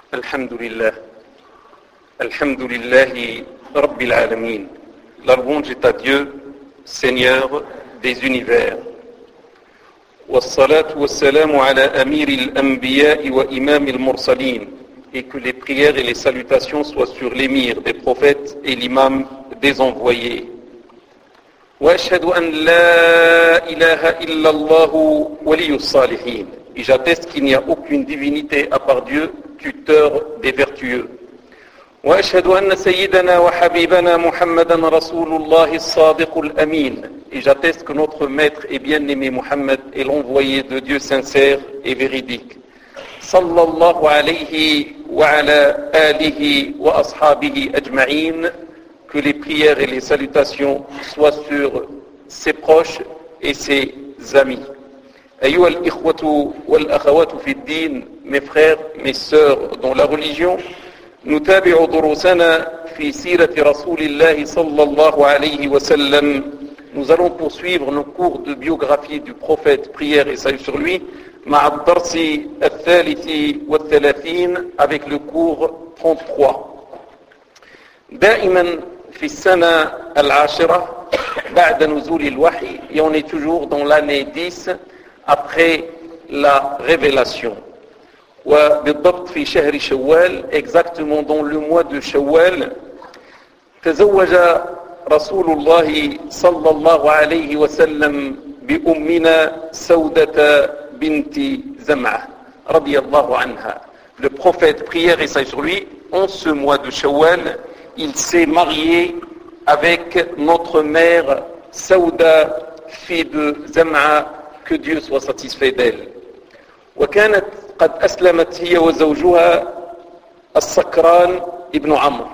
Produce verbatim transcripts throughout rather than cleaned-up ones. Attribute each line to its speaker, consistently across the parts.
Speaker 1: الحمد لله الحمد لله رب العالمين. La louange est à Dieu, Seigneur des univers. والصلاة والسلام على أمير الأنبياء وإمام المرسلين. Et que les prières et les salutations soient sur l'émir des prophètes et l'imam des envoyés. وأشهد أن لا إله إلا الله ولي الصالحين. Et j'atteste qu'il n'y a aucune divinité à part Dieu, tuteur des vertueux. وأشهد أن سيدنا وحبيبنا محمدا رسول الله الصادق الأمين. Et j'atteste que notre maître et bien-aimé Mohammed est l'envoyé de Dieu sincère et véridique. صلى الله عليه وعلى آله وأصحابه أجمعين. Que les prières et les salutations soient sur ses proches et ses amis. أيها الإخوة والأخوات في الدين, mes frères, mes sœurs dans la religion, نتابع دروسنا في سيرة رسول الله صلى الله عليه وسلم. Nous allons poursuivre nos cours de biographie du prophète, prière et salut sur lui, مع الدرس الثالث والثلاثين, avec le cours trente-trois. دائما في السنة العاشرة بعد نزول الوحي, et on est toujours dans l'année dix après la révélation. وبالضبط في شهر شوال, exactement dans le mois de شوال, تزوج رسول الله صلى الله عليه وسلم بأمنا سودة بنت زمعة رضي الله عنها. Le prophète, prière et salut sur lui, en ce mois de Shawwal, il s'est marié avec notre mère Sauda, fille de Zam'a, que Dieu soit satisfait d'elle. وكانت قد أسلمت هي وزوجها السكران ابن عمرو.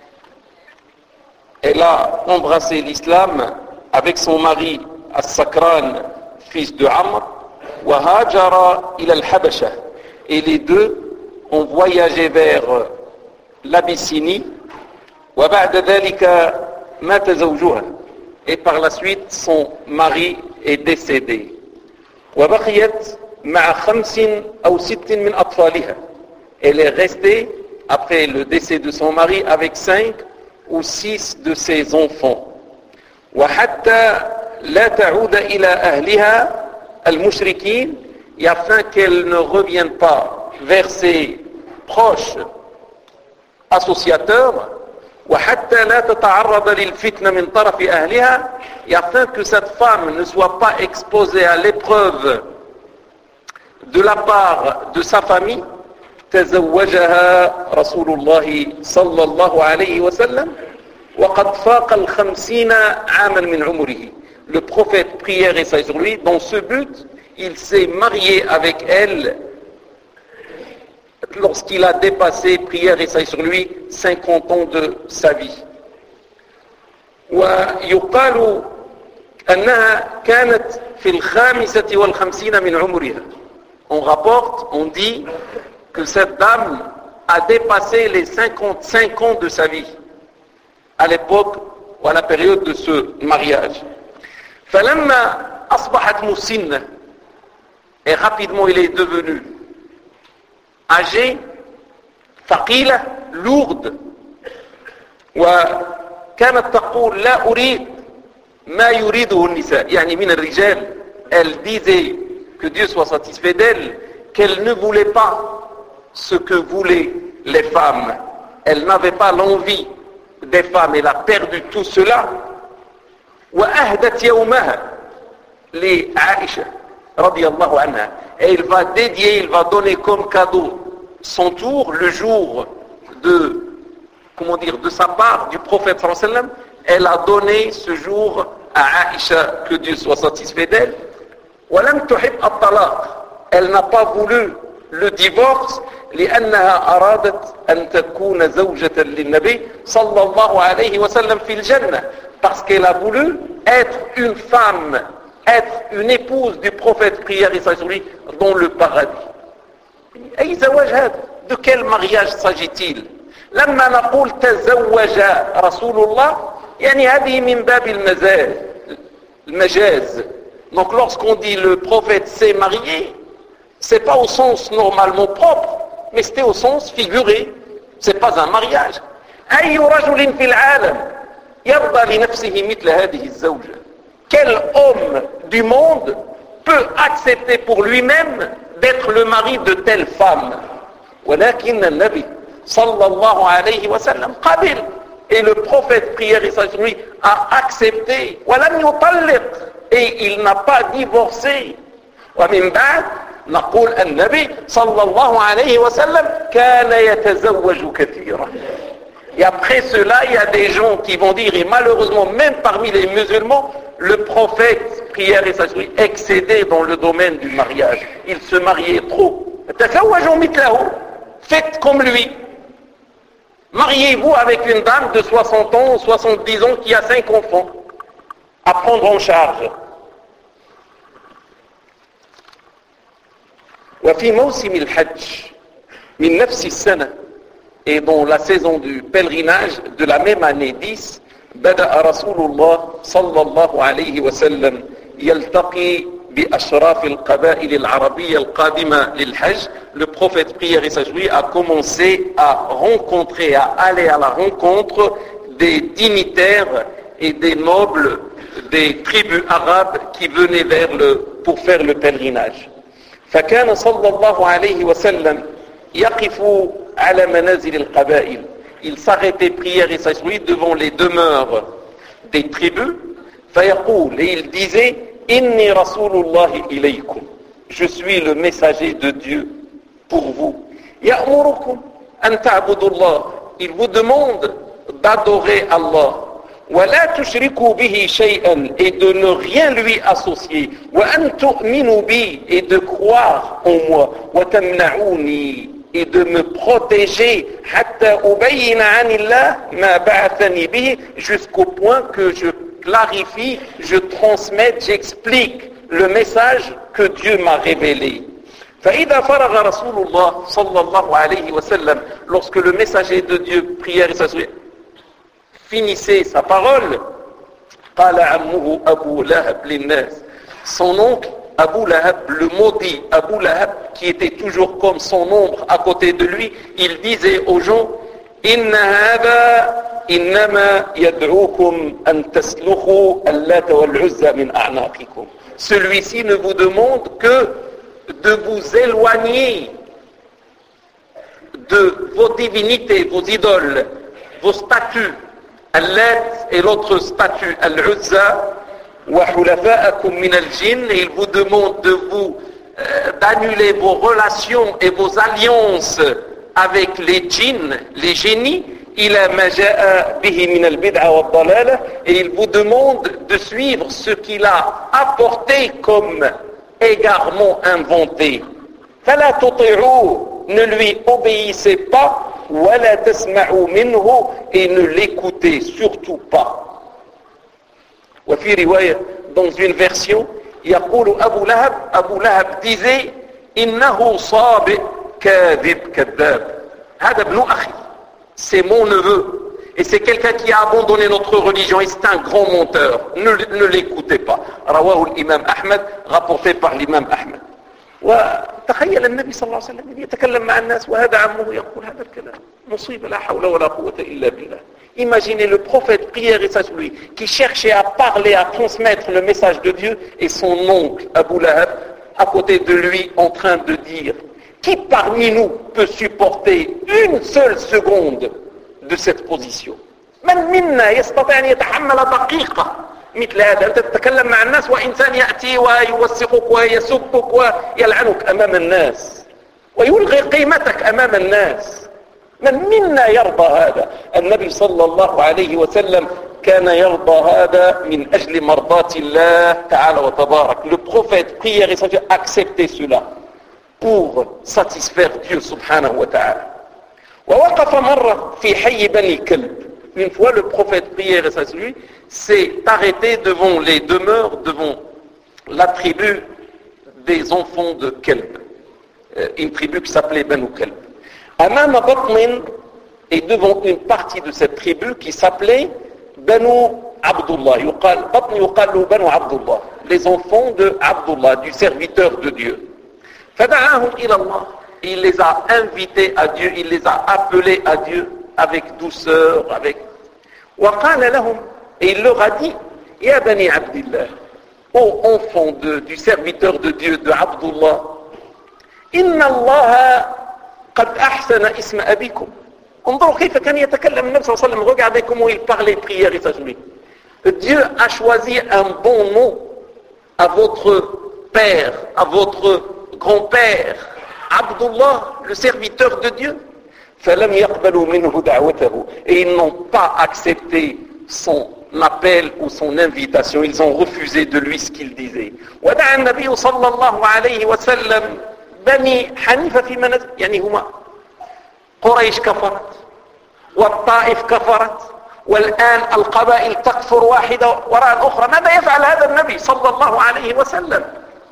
Speaker 1: Elle a embrassé l'islam avec son mari As-Sakran, fils de Amr, وهاجر إلى الحبشة. Et les deux ont voyagé vers l'Abyssinie. وبعد ذلك مات زوجها. Et par la suite, son mari est décédé. وبقيت مع خمس أو ست من أطفالها. Elle est restée, après le décès de son mari, avec cinq ou six de ses enfants. وحتى لا تعود إلى أهلها المشركين, et afin qu'elle ne revienne pas vers ses proches associateurs, وحتى لا تتعرض للفتنة من طرف أهلها, et afin que cette femme ne soit pas exposée à l'épreuve de la part de sa famille, تزوجها رسول الله صلى الله عليه وسلم وقد فاق الخمسين عاما من عمره. Le prophète, prière et salut sur lui, dans ce but, il s'est marié avec elle lorsqu'il a dépassé, prière et salut sur lui, cinquante ans de sa vie. ويقال أنها كانت في الخامسة والخمسين من عمرها. On rapporte, on dit que cette dame a dépassé les cinquante-cinq ans de sa vie à l'époque ou à la période de ce mariage. فلما أصبحت مسنة, et rapidement il est devenu âgé, ثقيلة, lourde, وكانت تقول لا أريد ما يريده النساء, يعني من الرجال. Elle disait, que Dieu soit satisfait d'elle, qu'elle ne voulait pas ce que voulaient les femmes. Elle n'avait pas l'envie des femmes, elle a perdu tout cela. وأهدت يومها لعائشة رضي الله عنها. Et il va dédier, il va donner comme cadeau son tour, le jour de, comment dire, de sa part, du prophète sallallahu alayhi wa sallam. Elle a donné ce jour à Aïcha, que Dieu soit satisfait d'elle. ولم تحب الطلاق. Elle n'a pas voulu le divorce لأنها أرادت أن تكون زوجة للنبي صلى الله عليه وسلم في الجنة, parce qu'elle a voulu être une femme, être une épouse du prophète, prière et salut sur lui, dans le paradis. أي زواج هذا؟ De quel mariage s'agit-il? لما نقول تزوج رسول الله, يعني هذه من باب المجاز المجاز. Donc lorsqu'on dit le prophète s'est marié, c'est pas au sens normalement propre, mais c'était au sens figuré. C'est pas un mariage. أي رجل في العالم يرضى لنفسه مثل هذه الزوجة. Quel homme du monde peut accepter pour lui-même d'être le mari de telle femme? ولكن النبي صلى الله عليه وسلم قبل. Et le prophète, prière et salut sur lui, a accepté. ولم يطلق. Et il n'a pas divorcé. ومن بعد نقول النبي صلى الله عليه وسلم كان يتزوج كثيرا. Et après cela, il y a des gens qui vont dire, et malheureusement, même parmi les musulmans, le prophète, prière et salut, excédait dans le domaine du mariage. Il se mariait trop. Faites comme lui. Mariez-vous avec une dame de soixante ans ou soixante-dix ans qui a cinq enfants à prendre en charge. وفي موسم الحج من نفس السنة et dans la saison du pèlerinage de la même année dix بدأ رسول الله صلى الله عليه وسلم يلتقي بأشراف القبائل العربية القادمة للحج. Le prophète prière et salut a commencé à rencontrer, à aller à la rencontre des dignitaires et des nobles des tribus arabes qui venaient vers le, pour faire le pèlerinage. فكان صلى الله عليه وسلم يقف على منازل القبائل. Il s'arrêtait prière et salut devant les demeures des tribus. فيقول, et il disait إني رسول الله إليكم. Je suis le messager de Dieu pour vous. يأمركم أن تعبدوا الله. Il vous demande d'adorer Allah. ولا تشركوا به شيئا, et de ne rien lui associer. وأن تؤمنوا بي, et de croire en moi. وتمنعوني, et de me protéger حتى أبين عن الله ما بعثني به, jusqu'au point que je clarifie, je transmette, j'explique le message que Dieu m'a révélé. فإذا فرغ رسول الله صلى الله عليه وسلم, lorsque le messager de Dieu, prière et salut, finissait sa parole, قال عمه أبو لهب للناس. Son oncle Abu Lahab, le maudit Abu Lahab, qui était toujours comme son ombre à côté de lui, il disait aux gens, إن هذا إنما يدعوكم أن تسلخوا اللات والعزى من أعناقكم. Celui-ci ne vous demande que de vous éloigner de vos divinités, vos idoles, vos statues, Allat et l'autre statue, Al-Uzza, وَحُلَفَاءَكُمْ مِنَ الْجِنِّ, et il vous demande de vous euh, d'annuler vos relations et vos alliances avec les djinns, les génies, إِلَى مَا جَاءَ بِهِ مِنَ الْبِدْعَ وَالضَّلَالَةِ, et il vous demande de suivre ce qu'il a apporté comme égarement inventé. فَلَا تُطِعُوا, ne lui obéissez pas, وَلَا تَسْمَعُوا مِنْهُ, et ne l'écoutez surtout pas. وفي رواية, dans une version, يقول أبو لهب, أبو لهب disait, إنه صابئ كاذب كذاب. هذا ابن أخي, c'est mon neveu, et c'est quelqu'un qui a abandonné notre religion, et c'est un grand menteur. Ne, ne l'écoutez pas. رواه الإمام أحمد, rapporté par l'imam Ahmed. وتخيل النبي صلى الله عليه وسلم يتكلم مع الناس وهذا عمه يقول هذا الكلام, مصيبة لا حول ولا قوة إلا بالله. Imaginez le prophète, prière et salut lui, qui cherchait à parler, à transmettre le message de Dieu, et son oncle Abu Lahab à côté de lui en train de dire, qui parmi nous peut supporter une seule seconde de cette position? من منا يستطيع أن يتحمل دقيقة مثل هذا؟ أنت تتكلم مع الناس وإنسان يأتي ويوسخك ويسبك ويلعنك أمام الناس ويلغي قيمتك أمام الناس. من منا يرضى هذا؟ النبي صلى الله عليه وسلم كان يرضى هذا من أجل مرضاة الله تعالى وتبارك. Le prophète, prière et salut, acceptait cela pour satisfaire Dieu subhanahu wa ta'ala. ووقف مرة في حي بني كلب. Une fois, le prophète, prière et salut, s'est arrêté devant les demeures, devant la tribu des enfants de Kelb, une tribu qui s'appelait Banu Kelb. Amama Batnin, et devant une partie de cette tribu qui s'appelait Banu Abdullah, yuqal, Batn yuqalu Banu Abdullah, les enfants de Abdullah, du serviteur de Dieu. فدعاهم إلى الله, il les a invités à Dieu, il les a appelés à Dieu avec douceur, avec... وقال لهم, et il leur a dit, يا بني عبد الله, ô enfants de, du serviteur de Dieu, de Abdullah, إن الله قد أحسن اسم أبيكم. انظروا كيف كان يتكلم النبي صلى الله عليه وسلم. Regardez comment il parlait, prière et s'agenouiller. Dieu a choisi un bon nom à votre père, à votre grand-père, Abdullah, le serviteur de Dieu. فلم يقبلوا منه دعوته. Et ils n'ont pas accepté son appel ou son invitation. Ils ont refusé de lui ce qu'il disait. ودعا النبي صلى الله عليه وسلم بني حنيفة في منازل, يعني هما قريش كفرت والطائف كفرت والآن القبائل تكفر واحدة وراء الأخرى. ماذا يفعل هذا النبي صلى الله عليه وسلم؟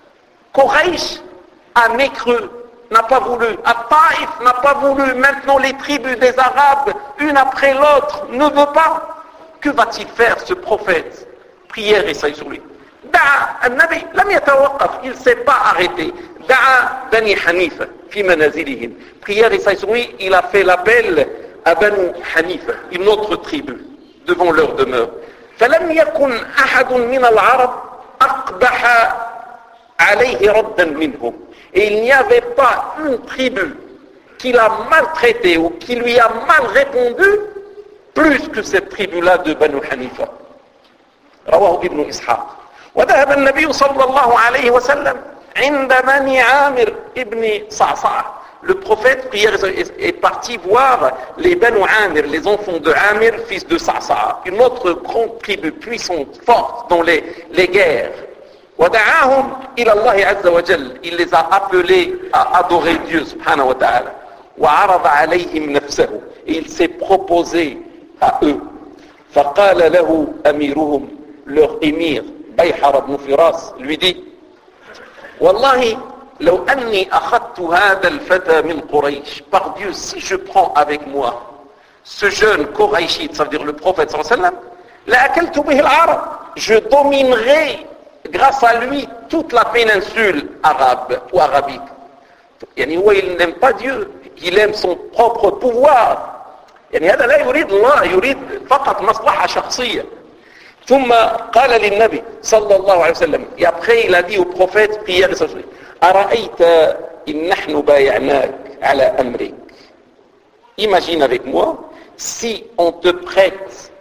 Speaker 1: قريش a mécru, n'a pas voulu. At-Taïf n'a pas voulu. Maintenant les tribus des Arabes, une après l'autre, ne veut pas. Que va-t-il faire ce prophète? Prière et saille sur lui. دعا النبي لم يتوقف, il ne s'est pas arrêté. دعا بني حنيفة في منازلهم. Prière et saille sur lui, il a fait l'appel à Banu Hanifa, une autre tribu, devant leur demeure. فلم يكن أحد من العرب أقبح عليه ردا منهم. Et il n'y avait pas une tribu qui l'a maltraité ou qui lui a mal répondu plus que cette tribu-là de Banu Hanifa. رواه ابن إسحاق. وذهب النبي صلى الله عليه وسلم عند بني عامر ابن صعصعة. Le prophète prière est parti voir les Banu Amir, les enfants de Amir, fils de Sa'sa'a, une autre grande tribu puissante, forte dans les, les guerres. وَدَعَاهُمْ إِلَى اللَّهِ عَزَّ وَجَلَّ. Il les a appelés à adorer Dieu subhanahu wa ta'ala. وَعَرَضَ عَلَيْهِمْ نَفْسَهُ. Et il s'est proposé à eux. فَقَالَ لَهُ أَمِيرُهُمْ. Leur émir, Bayhar ibn Firas, lui dit, Wallahi, لو أني أخذت هذا الفتى من قريش. Par Dieu, si je prends avec moi ce jeune Qurayshite, ça veut dire le prophète sallallahu alayhi wa sallam, لأكلت به العرب. Je dominerai grâce à lui toute la péninsule arabe ou arabique. يعني هو il n'aime pas Dieu, il aime son propre pouvoir. يعني هذا لا يريد الله, يريد فقط مصلحة شخصية. ثم قال للنبي صلى الله عليه وسلم, et après il a dit au prophète, prière et s'agenouiller, أرأيت إن نحن بايعناك على أمرك. Imagine avec moi, si on te prête,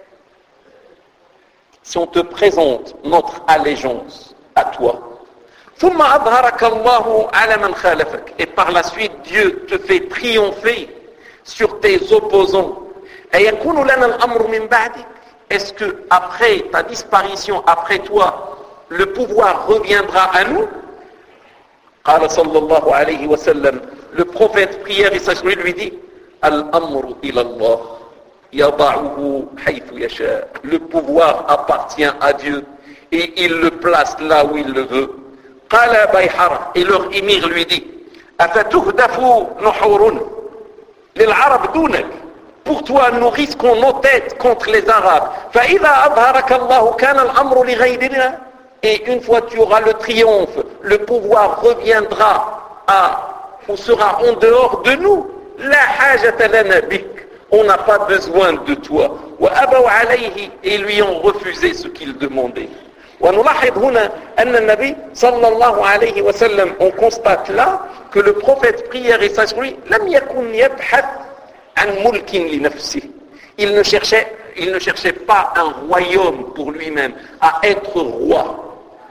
Speaker 1: si on te présente notre allégeance à toi, ثم أظهرك الله على من خالفك, et par la suite Dieu te fait triompher sur tes opposants. أيكون لنا الأمر من بعدك. Est-ce que après ta disparition, après toi, le pouvoir reviendra à nous? قال صلى الله عليه وسلم, le prophète prière et s'agenouille lui dit, الأمر إلى الله يضعه حيث يشاء. Le pouvoir appartient à Dieu et il le place là où il le veut. قال بيحرة, et leur émir lui dit, أفتهدف نحورنا للعرب دونك. Pour toi, nous risquons nos têtes contre les Arabes. فإذا أظهرك الله كان الأمر لغيرنا. Et une fois tu auras le triomphe, le pouvoir reviendra à, ou sera en dehors de nous. La hajata lana bik. On n'a pas besoin de toi. وأبوا عليه, et lui ont refusé ce qu'il demandait. ونلاحظ هنا أن النبي صلى الله عليه وسلم, on constate là que le prophète prière et s'agenouille, لم يكن يبحث عن ملك لنفسه. Il ne cherchait, il ne cherchait pas un royaume pour lui-même, à être roi.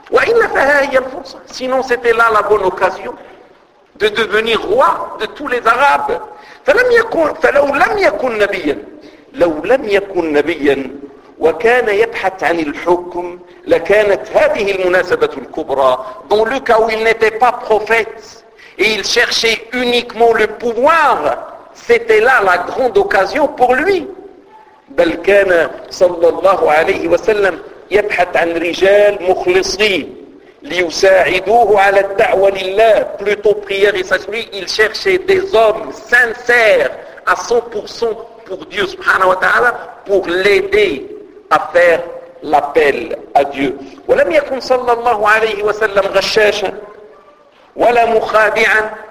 Speaker 1: Sinon c'était là la bonne occasion de devenir roi de tous les Arabes. فلو لم يكن نبيا لو لم يكن نبيا وكان يبحث عن الحكم لكانت هذه المناسبة الكبرى. Dans le cas où il n'était pas prophète et il cherchait uniquement le pouvoir, c'était là la grande occasion pour lui. بل كان صلى الله عليه وسلم يبحث عن رجال مخلصين ليساعدوه على الدعوة لله. Plutôt prière et s'agenouiller, il cherchait des hommes sincères à cent pour cent pour Dieu subhanahu wa ta'ala, pour l'aider à faire l'appel à Dieu. ولم يكن صلى الله عليه وسلم غشاشا ولا مخادعا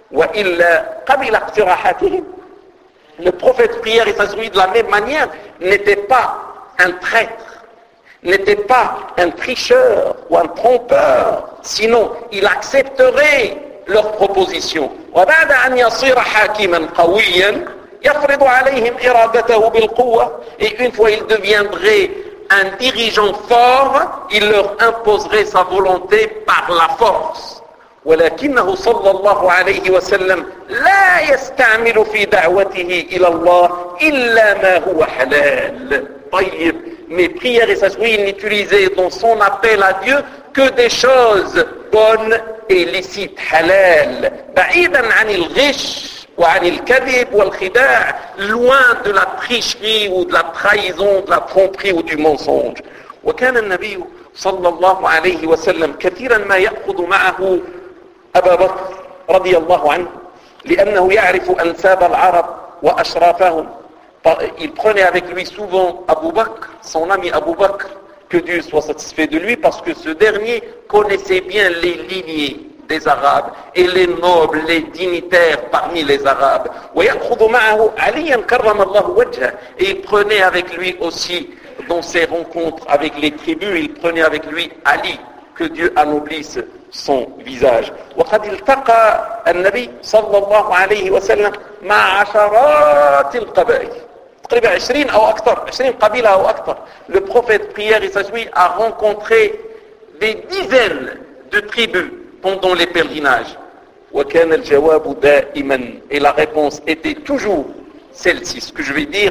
Speaker 1: وإلا قبل اقتراحاتهم. Le prophète prière et s'instruit de la même manière n'était pas un traître, n'était pas un tricheur ou un trompeur, sinon il accepterait leurs propositions. وبعد أن يصير حاكما قويا يفرض عليهم إرادته بالقوة. Et une fois il deviendrait un dirigeant fort, il leur imposerait sa volonté par la force. ولكنه صلى الله عليه وسلم لا يستعمل في دعوته إلى الله إلا ما هو حلال. طيب, mes prières et s'assurer, il n'utilisait dans son appel à Dieu que des choses bonnes et licites, halal. بعيدا عن الغش وعن الكذب والخداع, loin de la tricherie ou de la trahison, de la tromperie ou du mensonge. وكان النبي صلى الله عليه وسلم كثيرا ما يأخذ معه أبا بكر رضي الله عنه لأنه يعرف أنساب العرب وأشرافهم. Il prenait avec lui souvent Abu Bakr, son ami Abu Bakr, que Dieu soit satisfait de lui, parce que ce dernier connaissait bien les lignées des Arabes et les nobles, les dignitaires parmi les Arabes. ويأخذ معه عليا كرم الله وجهه. Et il prenait avec lui aussi, dans ses rencontres avec les tribus, il prenait avec lui Ali, que Dieu anoblisse son visage. وقد التقى النبي صلى الله عليه وسلم مع عشرات القبائل, تقريبا عشرين أو أكثر, عشرين قبيلة أو أكثر. Le prophète prière et s'assoit a rencontré des dizaines de tribus pendant les pèlerinages. وكان الجواب دائما, et la réponse était toujours celle-ci, ce que je vais dire: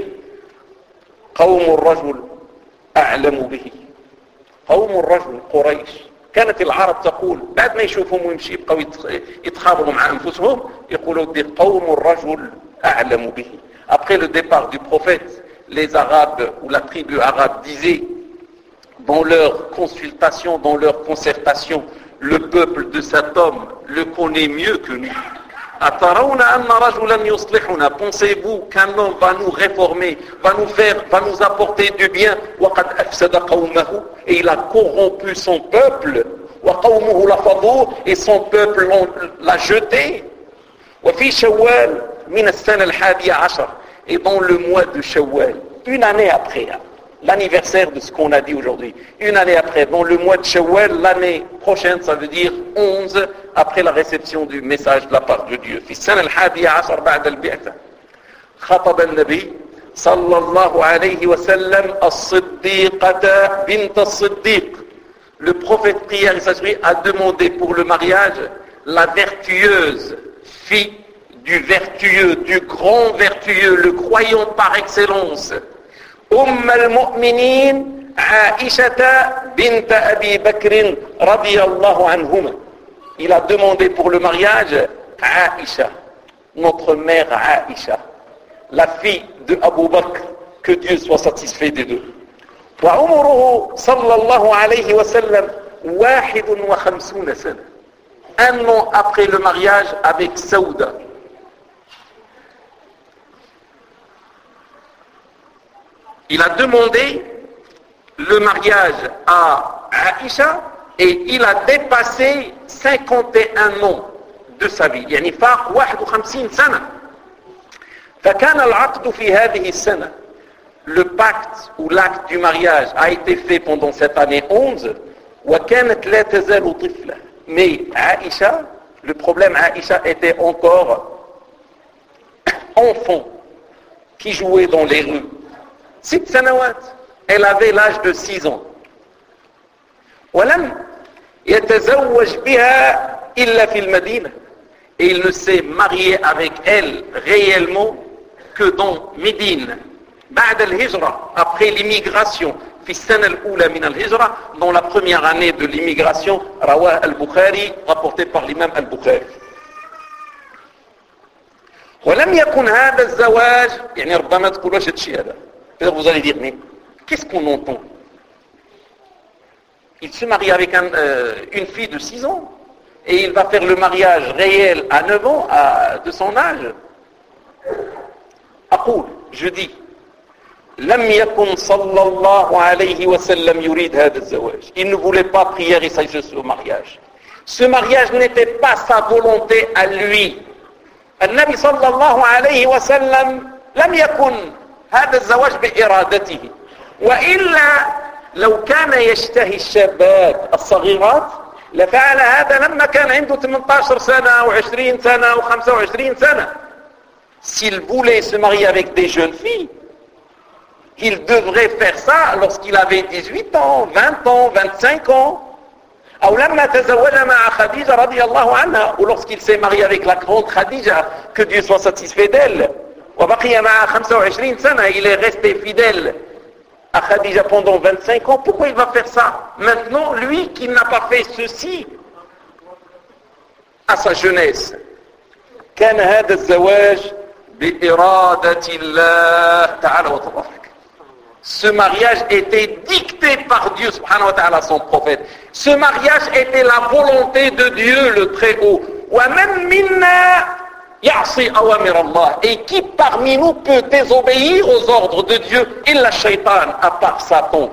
Speaker 1: قوم الرجل أعلم به. قوم الرجل قريش. كانت العرب تقول بعد ما يشوفهم ويمشي يبقوا يتخابروا مع أنفسهم, يقولوا قوم الرجل أعلم به. Après le départ du prophète, les Arabes ou la tribu arabe disaient dans leur consultation, dans leur concertation, le peuple de cet homme le connaît mieux que nous. أترون أن رجلا يصلحنا, pensez-vous qu'un homme va nous réformer, va nous faire, va nous apporter du bien? وقد أفسد قومه, et il a corrompu son peuple. وقومه لفظوه, et son peuple l'a jeté. وفي شوال من السنة الحادية عشر, et dans le mois de Shawwal, une année après l'anniversaire de ce qu'on a dit aujourd'hui, une année après, dans le mois de Shawwal, l'année prochaine, ça veut dire onze, après la réception du message de la part de Dieu. في السنة الحادية عشر بعد البعثة خطب النبي صلى الله عليه وسلم الصديقة بنت الصديق. Le prophète prière et s'assurer a demandé pour le mariage la vertueuse fille du vertueux, du grand vertueux, le croyant par excellence. أم المؤمنين عائشة بنت أبي بكر رضي الله عنهما. Il a demandé pour le mariage Aïcha, notre mère Aïcha, la fille de Abu Bakr, que Dieu soit satisfait des deux. وعمره صلى الله عليه وسلم واحد وخمسون سنة. Un an après le mariage avec Saouda. Il a demandé le mariage à Aïcha et il a dépassé cinquante et un ans de sa vie. يعني فاق واحد وخمسين سنة. فكان العقد في هذه السنة. Le pacte ou l'acte du mariage a été fait pendant cette année onze. وكانت لا تزال طفلة. Mais Aïcha, le problème, Aïcha était encore enfant qui jouait dans les rues. ست سنوات, elle avait l'âge de six ans. ولم يتزوج بها إلا في المدينة. Et il ne s'est marié avec elle réellement que dans Médine. بعد الهجرة, après l'immigration. في السنة الأولى من الهجرة, dans la première année de l'immigration, رواه البخاري, rapporté par l'imam al-Bukhari. ولم يكن هذا الزواج, يعني ربما تقول واش هادشي هذا. Peut-être vous allez dire, mais qu'est-ce qu'on entend? Il se marie avec un, euh, une fille de six ans et il va faire le mariage réel à neuf ans à, de son âge. أقول, je dis, لم يكن صلى الله عليه وسلم يريد هذا الزواج. Il ne voulait pas prier et s'agir au mariage. Ce mariage n'était pas sa volonté à lui. النبي صلى الله عليه وسلم لم يكن هذا الزواج بإرادته، وإلا لو كان يشتهي الشابات الصغيرات لفعل هذا لما كان عنده ثمانية عشر سنة وعشرين سنة وخمسة وعشرين سنة. S'il voulait se marier avec des jeunes filles, il devrait faire ça lorsqu'il avait dix-huit ans, vingt ans, vingt-cinq ans. أو لما تزوج مع خديجة رضي الله عنها, ou lorsqu'il s'est marié avec la grande Khadija, que Dieu soit satisfait d'elle. وبقي مع خمسة وعشرين سنة, il est resté fidèle à Khadija pendant vingt-cinq ans. Pourquoi il va faire ça maintenant, lui qui n'a pas fait ceci à sa jeunesse? كان هذا الزواج بإرادة الله تعالى وتبارك. Ce mariage était dicté par Dieu subhanahu wa ta'ala, son prophète. Ce mariage était la volonté de Dieu le Très-Haut. وَمَنْ مِنَّا يَعْصِي أَوَامِرَ اللَّهِ. Et qui parmi nous peut désobéir aux ordres de Dieu? إِلَّا الشَّيْطَانِ, à part Satan.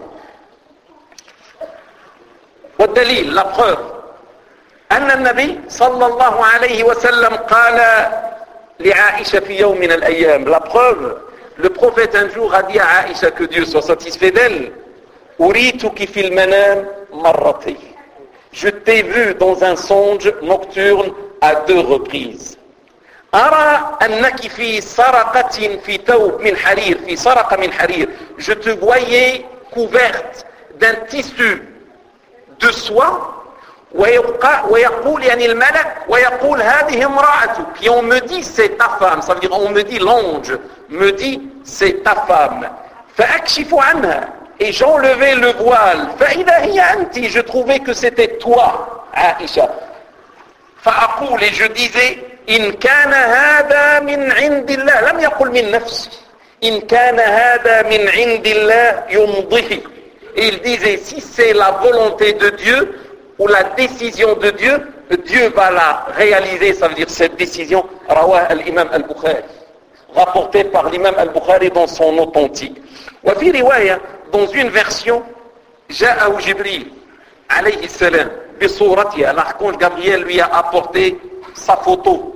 Speaker 1: والدليل, la preuve, أن النبي صلى الله عليه وسلم قال لعائشة في يوم من الأيام. La preuve, le prophète un jour a dit à Aïcha, que Dieu soit satisfait d'elle, أريتك في المنام مرتين. Je t'ai vu dans un songe nocturne à deux reprises. أرى أنك في سرقة في ثوب من حرير في سرقة من حرير. Je te voyais couverte d'un tissu de soie. ويقول يعني الملك ويقول هذه امرأتك. Et on me dit c'est ta femme, ça veut dire on me dit, l'ange me dit c'est ta femme. فأكشف عنها. Et j'enlevais le voile. فإذا هي أنت. Je trouvais que c'était toi, Aïcha. فأقول, et je disais, إن كان هذا من عند الله. لم يقل من نفسي. إن كان هذا من عند الله يمضيه. Et il disait, si c'est la volonté de Dieu ou la décision de Dieu, Dieu va la réaliser. Ça veut dire cette décision, rawah al-imam al-Bukhari, rapporté par l'imam al-Bukhari dans son authentique. وفي رواية, dans une version, جاء جبريل عليه السلام بصورتها. L'archange Gabriel lui a apporté sa photo.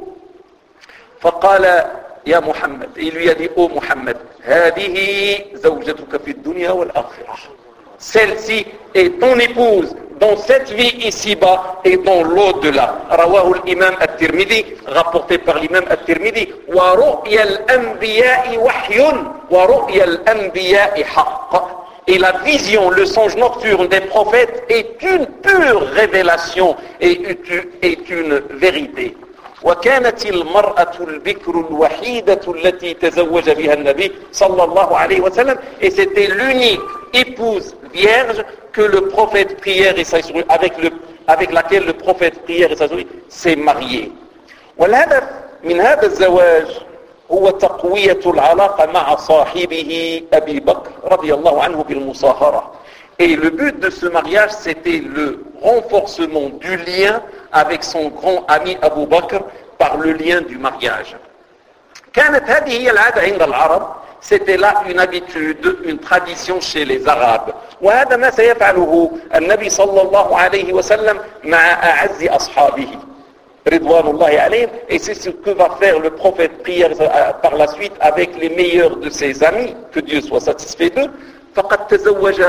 Speaker 1: فقال يا محمد. Il lui a dit, ô Muhammad, هذه زوجتك في الدنيا والآخرة. Celle-ci est ton épouse dans cette vie ici-bas et dans l'au-delà. رواه الإمام الترمذي, rapporté par l'imam الترمذي. ورؤيا الأنبياء وحي ورؤيا الأنبياء حق. Et la vision, le songe nocturne des prophètes est une pure révélation et est une vérité. وكانت المرأة البكر الوحيدة التي تزوج بها النبي صلى الله عليه وسلم. Et c'était l'unique épouse vierge que le prophète prière et s'assoit, avec, le, avec laquelle le prophète prière et s'assoit, s'est marié. والهدف من هذا الزواج هو تقوية العلاقة مع صاحبه أبي بكر رضي الله عنه بالمصاهرة. Et le but de ce mariage, c'était le renforcement du lien avec son grand ami Abu Bakr par le lien du mariage. كانت هذه هي العادة عند العرب. C'était là une habitude, une tradition chez les Arabes. وهذا ما سيفعله النبي صلى الله عليه وسلم مع أعز أصحابه رضوان الله عليهم. Et c'est ce que va faire le prophète prière par la suite avec les meilleurs de ses amis, que Dieu soit satisfait d'eux. فقد تزوج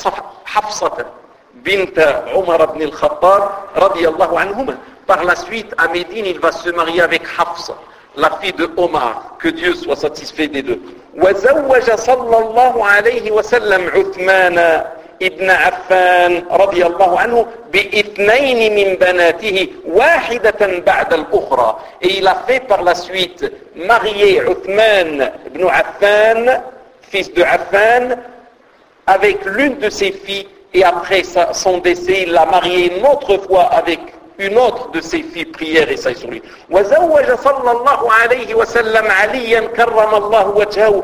Speaker 1: حفصة بنت عمر بن الخطاب رضي الله عنهما. Par la suite, à Médine, il va se marier avec Hafsa, la fille de Omar, que Dieu soit satisfait des deux. وزوج صلى الله عليه وسلم عثمان ابن عفان رضي الله عنه باثنين من بناته واحدة بعد الأخرى. Et il a fait par la suite marier Uthman ibn Affan, fils de Affan, avec l'une de ses filles, et après sa, son décès, il l'a marié une autre fois avec une autre de ses filles, prière et ça sur lui. وزوج صلى الله عليه وسلم عليا كرم الله وجهه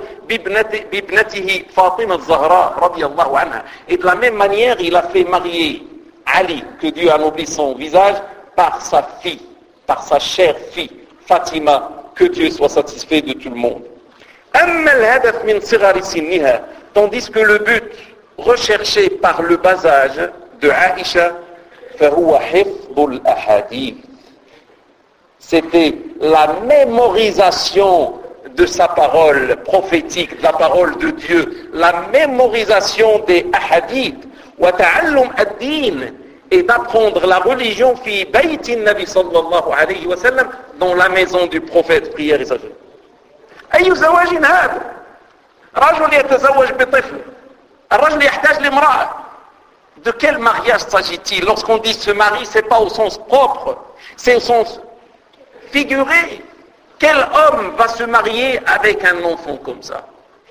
Speaker 1: بابنته فاطمة الزهراء رضي الله عنها. Et de la même manière, il a fait marier Ali, que Dieu a noblé son visage, par sa fille, par sa chère fille, Fatima, que Dieu soit satisfait de tout le monde. أما الهدف من صغر سنها. Tandis que le but recherché par le bas âge de Aïcha, فهو حفظ الأحاديث. c'était la mémorisation de sa parole prophétique, de la parole de Dieu, la mémorisation des hadiths, wa ta'allum ad-din, et d'apprendre la religion fi bayti nabi sallallahu alayhi wa sallam, dans la maison du prophète, prière et sagesse. أي زواج هذا؟ رجل يتزوج بطفل، الرجل يحتاج لامرأة. De quel mariage s'agit-il? Lorsqu'on dit se marie, c'est pas au sens propre, c'est au sens figuré. Quel homme va se marier avec un enfant comme ça?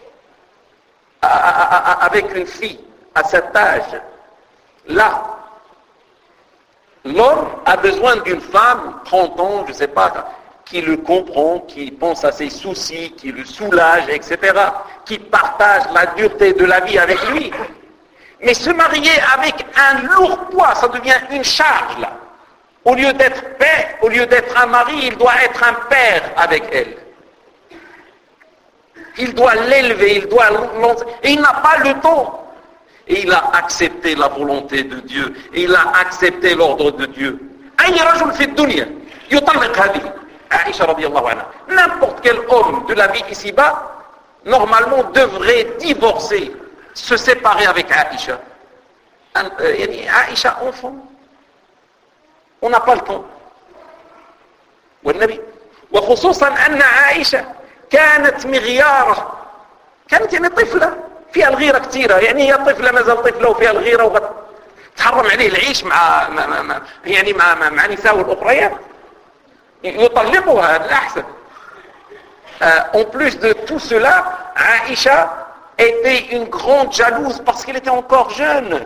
Speaker 1: Avec une fille à cet âge? Là, l'homme a besoin d'une femme, trente ans, je ne sais pas, qui le comprend, qui pense à ses soucis, qui le soulage, et cetera, qui partage la dureté de la vie avec lui. Mais se marier avec un lourd poids, ça devient une charge, là. Au lieu d'être père, au lieu d'être un mari, il doit être un père avec elle. Il doit l'élever, il doit l'enseigner. Et il n'a pas le temps. Et il a accepté la volonté de Dieu. Et il a accepté l'ordre de Dieu. أي رجل في الدنيا يطلق هذه عائشة رضي الله عنها. N'importe quel homme de la vie ici-bas, normalement, devrait divorcer, se séparer avec Aïcha. Aïcha, enfant. On n'a pas le temps. والنبي وخصوصا أن عائشة كانت مغيارة، كانت يعني طفلة فيها الغيرة كثيرة، يعني هي طفلة ما زال طفلة وفيها الغيرة وتحرم عليه العيش مع مع مع يعني مع مع, مع نساء الأخريات، يطلقها هذا الأحسن. En plus de tout cela, Aïcha était une grande jalouse parce qu'elle était encore jeune.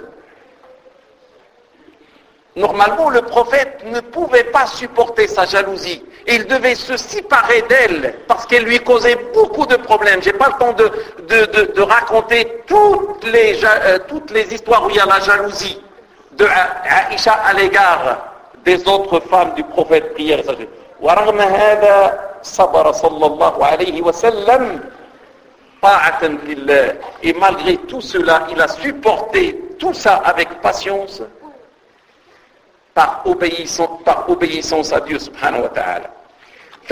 Speaker 1: Normalement, le prophète ne pouvait pas supporter sa jalousie. Il devait se séparer d'elle parce qu'elle lui causait beaucoup de problèmes. Je n'ai pas le temps de, de, de, de raconter toutes les, euh, toutes les histoires où il y a la jalousie de Aïcha à l'égard des autres femmes du prophète. Prière et sagesse. ورغم هذا صبر صلى الله عليه وسلم طاعة لله. Et malgré tout cela, il a supporté tout ça avec patience, par obéissance, par obéissance à Dieu subhanahu wa ta'ala. ف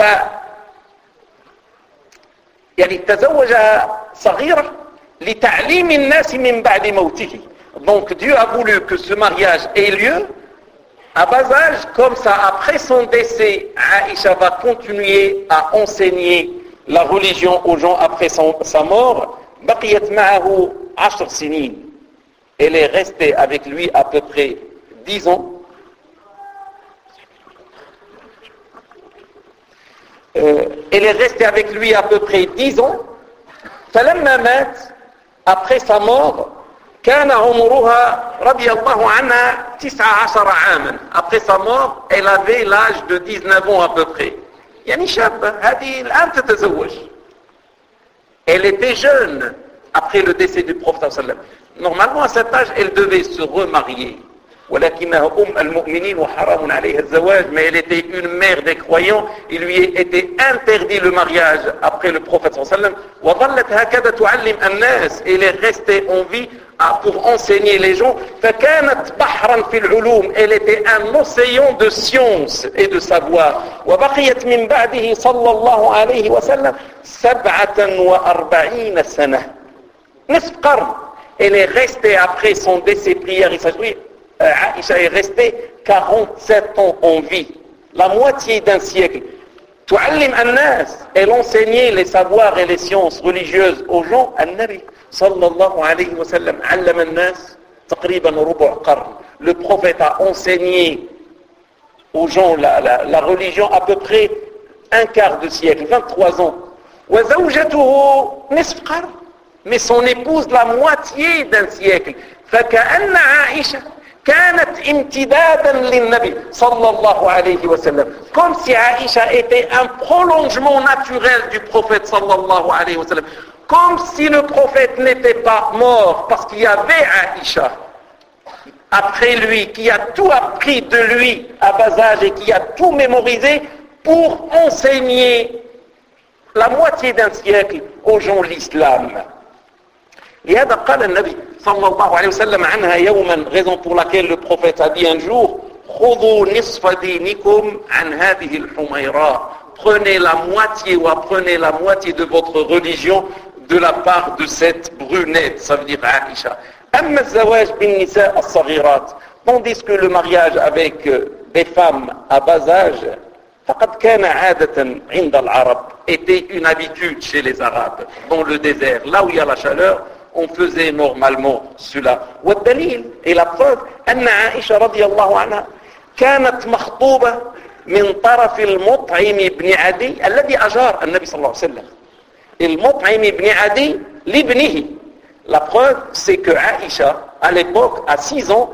Speaker 1: يعني تزوج صغيرة لتعليم الناس من بعد موته. Donc Dieu a voulu que ce mariage ait lieu à bas âge, comme ça après son décès, Aïcha va continuer à enseigner la religion aux gens après son, sa mort. بقيت معه عشر سنين. Elle est restée avec lui à peu près dix ans. Euh, elle est restée avec lui à peu près dix ans. فلما مات, après sa mort, كان عمرها رضي الله عنها تسعة عشر عاما. Après sa mort, elle avait l'âge de dix-neuf ans à peu près. يعني شابة هذه الآن تتزوج. Elle était jeune après le décès du prophète صلى الله عليه وسلم. Normalement à cet âge, elle devait se remarier. ولكنها أم المؤمنين وحرام عليها الزواج, mais elle était une mère des croyants, il lui était interdit le mariage après le prophète صلى الله عليه وسلم. وظلت هكذا تعلم الناس. Elle est restée en vie pour enseigner les gens. فكانت بحرا في العلوم. Elle était un océan de science et de savoir. وبقيت من بعده صلى الله عليه وسلم سبعة وأربعين سنة. نصف قرن. Elle est restée après son décès, prière et sagesse. Aïcha est restée quarante-sept ans en vie, la moitié d'un siècle. تعلم الناس. Elle enseignait les savoirs et les sciences religieuses aux gens. النبي صلى الله عليه وسلم علم الناس تقريبا ربع قرن. Le prophète a enseigné aux gens la, la, la religion à peu près un quart de siècle, vingt-trois ans. وزوجته نصف قرن. Mais son épouse la moitié d'un siècle. فكأن عائشة كانت امتدادا للنبي صلى الله عليه وسلم. Comme si Aïcha était un prolongement naturel du prophète صلى الله عليه وسلم. Comme si le prophète n'était pas mort parce qu'il y avait Aïcha après lui, qui a tout appris de lui à bas âge et qui a tout mémorisé pour enseigner la moitié d'un siècle aux gens l'islam. لهذا قال النبي صلى الله عليه وسلم عنها يوما, raison pour laquelle le prophète a dit un jour خذوا نصف دينكم عن هذه الحميراء. Prenez la moitié ou apprenez la moitié de votre religion de la part de cette brunette, ça veut dire Aïcha. أما الزواج بالنساء الصغيرات, tandis que le mariage avec des femmes à bas âge, فقد كان عادة عند العرب, était une habitude chez les Arabes, dans le désert, là où il y a la chaleur, on faisait normalement cela. والدليل et la preuve أن عائشة رضي الله عنها كانت مخطوبة من طرف المطعم بن عدي الذي أجار النبي صلى الله عليه وسلم. المطعم بن عدي لابنه. La preuve, c'est que Aïcha, à l'époque, à six ans,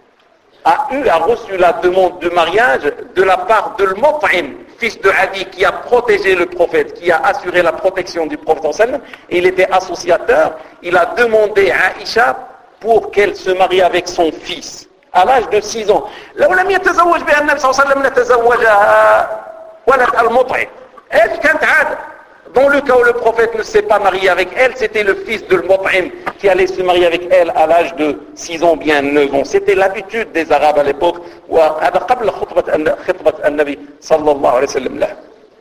Speaker 1: a eu, a reçu la demande de mariage de la part de Al-Mut'im, fils de Adi, qui a protégé le prophète, qui a assuré la protection du prophète. Il était associateur. Il a demandé à Aïcha pour qu'elle se marie avec son fils, à l'âge de six ans. لو لم يتزوج بها النبي صلى الله عليه وسلم لتزوجها ولد المطعم. Elle, كانت عادة. Dans le cas où le prophète ne s'est pas marié avec elle, c'était le fils de Al-Mut'im qui allait se marier avec elle à l'âge de six ans, bien neuf ans. C'était l'habitude des Arabes à l'époque. وهذا قبل خطبة خطبة النبي صلى الله عليه وسلم له.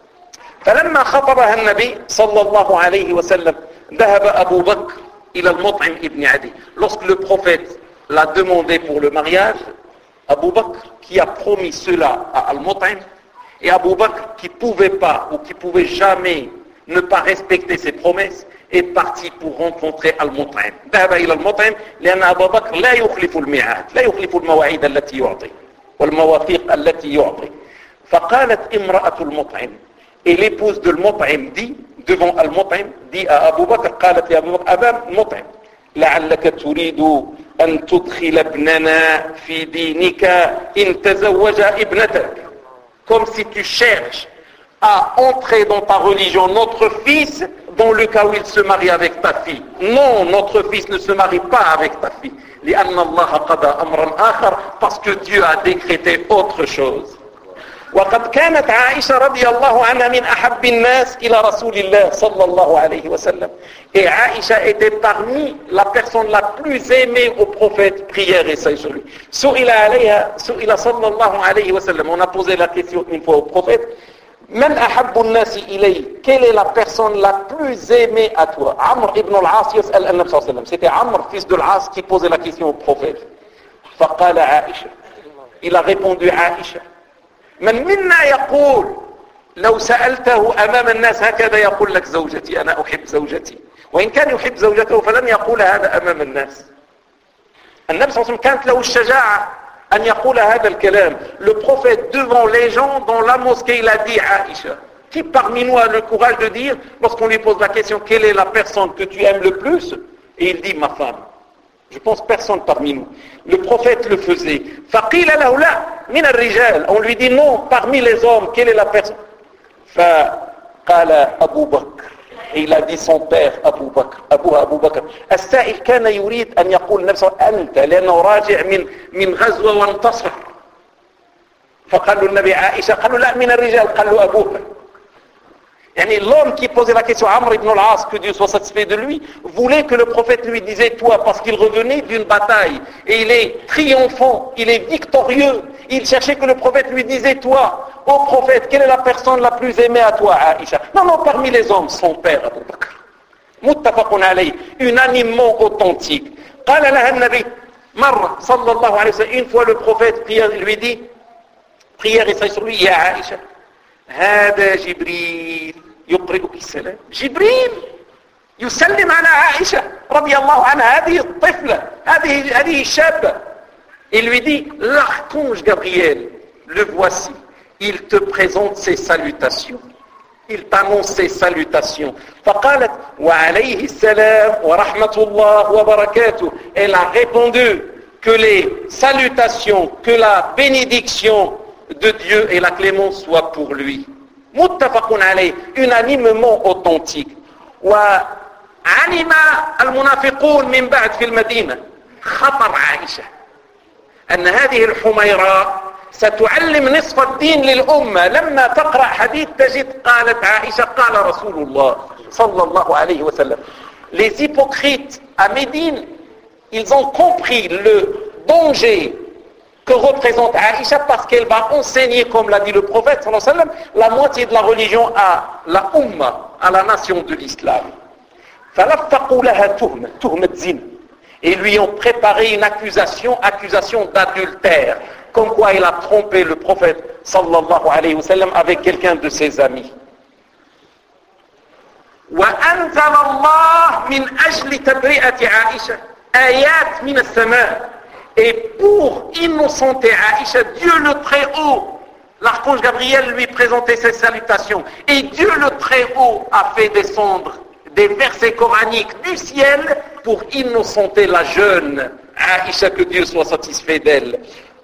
Speaker 1: فلما خطبها النبي صلى الله عليه وسلم ذهب أبو بكر إلى المطعم ابن عدي. Lorsque le prophète l'a demandé pour le mariage, Abu Bakr qui a promis cela à Al-Mut'im, et Abu Bakr qui ne pouvait pas ou qui ne pouvait jamais ne pas respecter ses promesses, est parti pour rencontrer Al-Mut'im. ذهب إلى المطعم لأن أبا بكر لا يخلف الميعاد، لا يخلف المواعيد التي يعطي والمواثيق التي يعطي. فقالت امرأة المطعم, et l'épouse de Al-Mut'im dit devant Al-Mut'im, dit à Abu Bakr, قالت يا أبو بكر أبا المطعم لعلك تريد أن تدخل ابننا في دينك إن تزوج ابنتك. Comme si tu cherches à entrer dans ta religion notre fils dans le cas où il se marie avec ta fille. Non, notre fils ne se marie pas avec ta fille. لأن الله قضى أمرا آخر, parce que Dieu a décrété autre chose. وقد كانت عائشة رضي الله عنها من أحب الناس إلى رسول الله صلى الله عليه وسلم. Et Aïcha était parmi la personne la plus aimée au prophète, prière et salut sur lui. سئل عليها سئل صلى الله عليه وسلم, on a posé la question une fois au prophète, من أحب الناس إليه, quelle est la personne la plus aimée à toi? عمرو ibn al-As يسأل النبي صلى الله عليه وسلم. C'était Amr, fils de al-As, qui posait la question au prophète. فقال عائشة, il a répondu Aïcha. من منا يقول لو سألته أمام الناس هكذا يقول لك زوجتي, أنا أحب زوجتي. وإن كان يحب زوجته فلن يقول هذا أمام الناس. النبي صلى الله عليه وسلم كانت له الشجاعة أن يقول هذا الكلام. Le prophète devant les gens dans la mosquée, il a dit à Aïcha. Qui parmi nous a le courage de dire, lorsqu'on lui pose la question, quelle est la personne que tu aimes le plus? Et il dit ma femme. Je pense personne parmi nous. Le prophète le faisait. فقيل له لا من الرجال. On lui dit non, parmi les hommes, quelle est la personne? فقال أبو بكر. Et il a dit son père أبو بكر. أبوها أبو بكر. السائل كان يريد أن يقول نفسه أنت, لأنه راجع من من غزوة وانتصر. فقالوا النبي عائشة, قالوا لا من الرجال, قالوا أبوها. Yani, l'homme qui posait la question à Amr ibn al-As, que Dieu soit satisfait de lui, voulait que le prophète lui disait toi, parce qu'il revenait d'une bataille et il est triomphant, il est victorieux. Il cherchait que le prophète lui disait toi, ô prophète, quelle est la personne la plus aimée à toi, Aïcha? Non, non, parmi les hommes, son père, Abu Bakr. Muttafaqun alayh, unanimement authentique. قال لها النبي مرة صلى الله عليه وسلم, une fois le prophète lui dit, prière et salut sur lui, ya Aïcha, هذا جبريل يقرئك السلام. جبريل يسلم على عائشة رضي الله عنها, هذه الطفلة, هذه هذه الشابة. Il lui dit, l'archange Gabriel, le voici, il te présente ses salutations, il t'annonce ses salutations. فقالت وعليه السلام ورحمة الله وبركاته. Elle a répondu que les salutations, que la bénédiction de Dieu et la clémence soit pour lui. Muttafaqun alayh, unanimement authentique. وعلم المنافقون من بعد في المدينة خطر عائشة أن هذه الحميراء ستعلم نصف الدين للأمة. لما تقرأ حديث تجد قالت عائشة قال رسول الله صلى الله عليه وسلم. Les hypocrites à Médine, ils ont compris le danger que représente Aïcha, parce qu'elle va enseigner, comme l'a dit le prophète sallallahu alayhi wa sallam, la moitié de la religion à la Ummah, à la nation de l'islam. فَلَفَّقُوا لَهَا تُهْمَةً تُهْمَةَ زِنَا. Et lui ont préparé une accusation, accusation d'adultère, comme quoi il a trompé le prophète sallallahu alayhi wa sallam avec quelqu'un de ses amis. وأنزل الله من أجل تبرئة عائشة آيات من السماء. Et pour innocenter Aïcha, Dieu le Très-Haut, l'archange Gabriel lui présentait ses salutations, et Dieu le Très-Haut a fait descendre des versets coraniques du ciel pour innocenter la jeune Aïcha, que Dieu soit satisfait d'elle.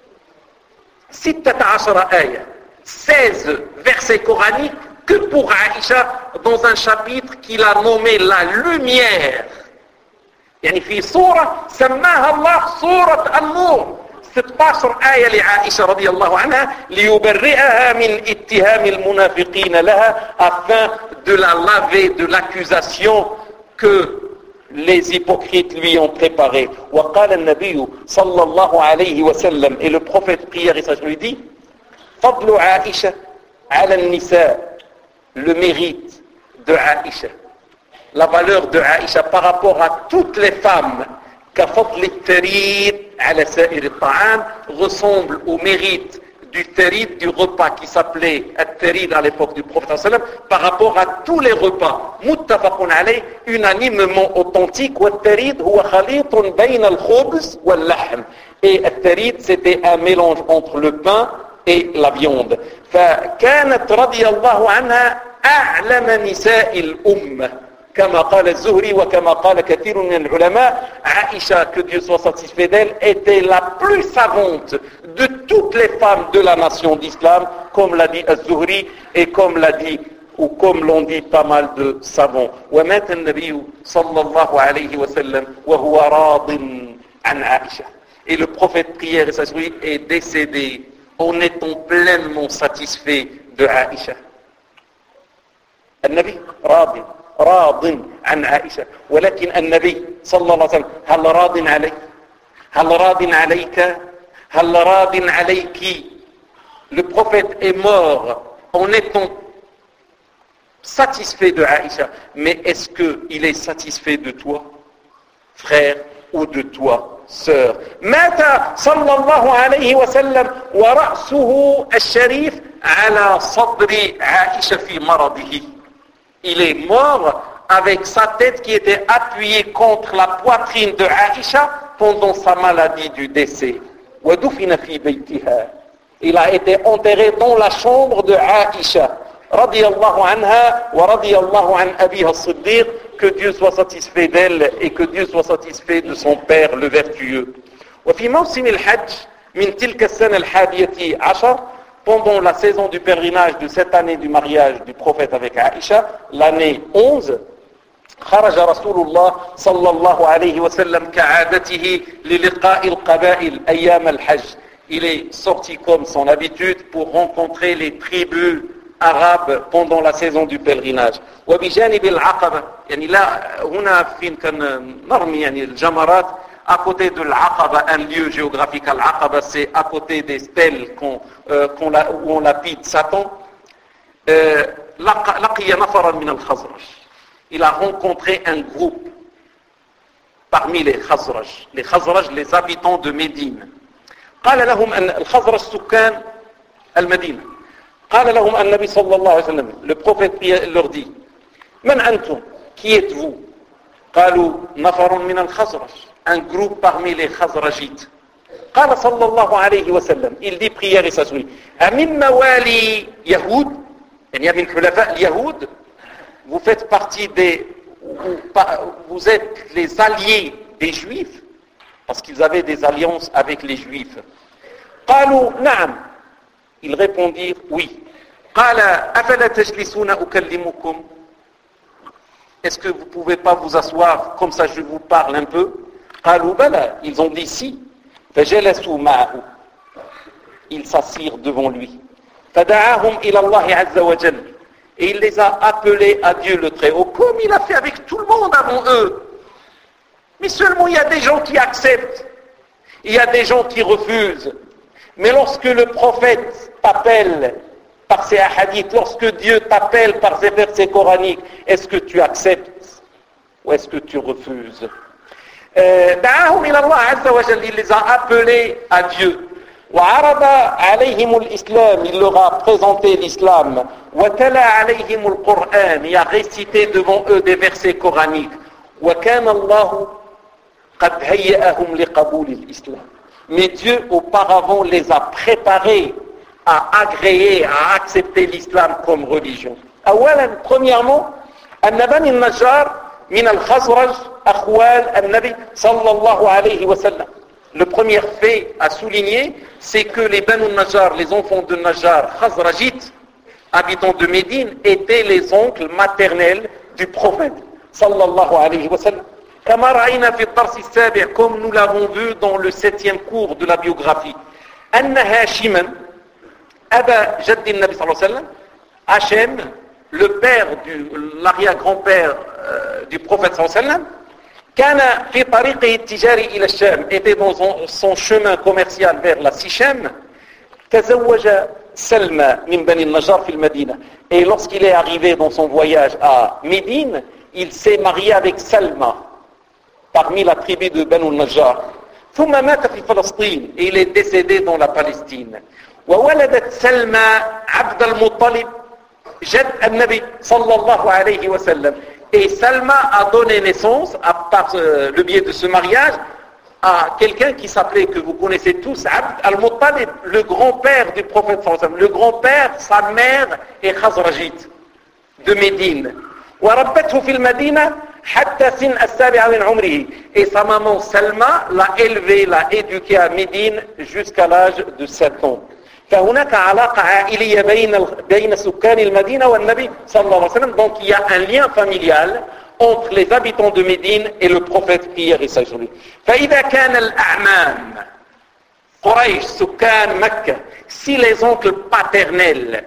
Speaker 1: seize versets coraniques que pour Aïcha, dans un chapitre qu'il a nommé la lumière. يعني في صورة سماها الله صورة النور. ستة عشر آية لعائشة رضي الله عنها ليبرئها من اتهام المنافقين لها, afin de la laver de l'accusation que les hypocrites lui ont préparée. وقال النبي صلى الله عليه وسلم, et le prophète prière et ça lui dit, فضل عائشة على النساء, le mérite de Aïcha, la valeur de Aïcha par rapport à toutes les femmes, كفضل الثريد على سائر الطعام, ressemble au mérite du thérid, du repas qui s'appelait al-thérid à l'époque du prophète sallam, par rapport à tous les repas. Muttafaqun alayh, unanimement authentique. Wa-thérid huwa khalitun bayna al-khubz wal-lahm. Et al-thérid, c'était un mélange entre le pain et la viande. فكانت رضي الله عنها أعلم نساء الأمة كما قال الزهري وكما قال كثير من العلماء. Aïcha, que Dieu soit satisfait d'elle, était la plus savante de toutes les femmes de la nation d'islam, comme l'a dit az-Zuhri et comme l'a dit ou comme l'ont dit pas mal de savants. ومات النبي صلى الله عليه وسلم وهو راض عن عائشة. Et le prophète prière et s'assoit est décédé en étant pleinement satisfait de Aïcha. النبي راض راض عن عائشة, ولكن النبي صلى الله عليه وسلم هل راض عليك, هل راض عليك, هل راض عليك. Le prophète est mort en étant satisfait de Aïcha, mais est-ce qu'il est satisfait de toi, frère, ou de toi, sœur? مات صلى الله عليه وسلم ورأسه الشريف على صدر عائشة في مرضه. Il est mort avec sa tête qui était appuyée contre la poitrine de Aïcha pendant sa maladie du décès. وَدُفِنَ فِي بَيْتِهَا. Il a été enterré dans la chambre de Aïcha رضي الله عنها ورضي الله عن أبيها الصديق, que Dieu soit satisfait d'elle et que Dieu soit satisfait de son père le vertueux. وفي موسم الحج من تلك السنة الحادية عشر, pendant la saison du pèlerinage de cette année du mariage du prophète avec Aïcha, l'année onze, خرج رسول الله صلى الله عليه وسلم كعادته للقاء القبائل أيام الحج. Il est sorti comme son habitude pour rencontrer les tribus arabes pendant la saison du pèlerinage. وبجانب العقبة, يعني لا هنا فين كان نرمي يعني الجمرات à côté de l'Aqaba, un lieu géographique. Al-Aqaba, c'est à côté des stèles qu'on, euh, qu'on la, où on lapide Satan. Euh, laqiya nafaran min al-Khazraj. Il a rencontré un groupe parmi les Khazraj. Les Khazraj, les habitants de Médine. قال لهم أن الخزرج سكان المدينة. قال لهم النبي صلى الله عليه وسلم, le prophète leur dit, من أنتم, qui êtes-vous? قالوا نفر من الخزرج, un groupe parmi les Khazrajites. قال صلى الله عليه وسلم, il dit prière et s'assoit, أمن موالي يهود, يعني من حلفاء اليهود, vous faites partie des, vous êtes les alliés des Juifs, parce qu'ils avaient des alliances avec les Juifs. قالوا نعم, ils répondirent oui. قال أفلا تجلسون أكلمكم, est-ce que vous ne pouvez pas vous asseoir, comme ça je vous parle un peu? قالوا بلى, ils ont dit si. فجلسوا معه, ils s'assirent devant lui. فدعاهم إلى الله عز وجل, et il les a appelés à Dieu le Très-Haut, comme il a fait avec tout le monde avant eux. Mais seulement il y a des gens qui acceptent, il y a des gens qui refusent. Mais lorsque le prophète t'appelle par ses hadiths, lorsque Dieu t'appelle par ses versets coraniques, est-ce que tu acceptes ou est-ce que tu refuses? دعاهم إلى الله عز وجل, il les a appelés à Dieu. وعرض عليهم الإسلام, il leur a présenté l'islam. وتلا عليهم القرآن, il a récité devant eux des versets coraniques. وكان الله قد هيأهم لقبول الإسلام. Mais Dieu auparavant les a préparés à agréer, à accepter l'islam comme religion. أولا, premièrement, أن بني النجار من الخزرج أخوال النبي صلى الله عليه وسلم. Le premier fait à souligner, c'est que les Banu Najjar, les enfants de Najjar, Khazrajites, habitants de Médine, étaient les oncles maternels du prophète sallallahu alayhi wa sallam. Kama ra'ayna fi ad-dars as-sabi', comme nous l'avons vu dans le septième cours de la biographie. Anna Hashiman, Aba Jadd an-Nabi sallallahu alayhi wa sallam, Hachem, le père du, l'arrière-grand-père euh, du prophète sallallahu alayhi wa sallam, كان في طريقه التجاري إلى الشام, était dans son chemin commercial vers la Sichem. تزوج سلمى من بني النجار في المدينة. Et lorsqu'il est arrivé dans son voyage à Médine, il s'est marié avec Salma, parmi la tribu de Banu Najjar. ثم مات في فلسطين, et il est décédé dans la Palestine. وولدت سلمى عبد المطلب جد النبي صلى الله عليه وسلم. Et Salma a donné naissance, à, par euh, le biais de ce mariage, à quelqu'un qui s'appelait, que vous connaissez tous, Abd al-Muttalib, le grand-père du prophète sallallahu alayhi wa sallam. Le grand-père, sa mère est Khazrajite, de Médine. وَرَبَّتْهُ فِي الْمَدِينَةِ حَتَّى سِنَّ السَّابِعَ مِنْ عُمْرِهِ. Et sa maman Salma l'a élevé, l'a éduqué à Médine jusqu'à l'âge de sept ans. فهناك علاقة عائلية بين بين سكان المدينة والنبي صلى الله عليه وسلم. Donc il y a un lien familial entre les habitants de Médine et le prophète prière et salut sur lui. فإذا كان الأعمام قريش سكان مكة, si les oncles paternels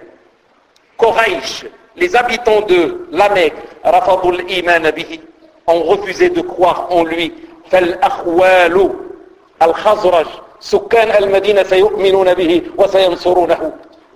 Speaker 1: Quraysh, les habitants de la Mecque, رفضوا الإيمان به, ont refusé de croire en lui, فالأخوال الخزرج سكان المدينة سيؤمنون به وسينصرونه.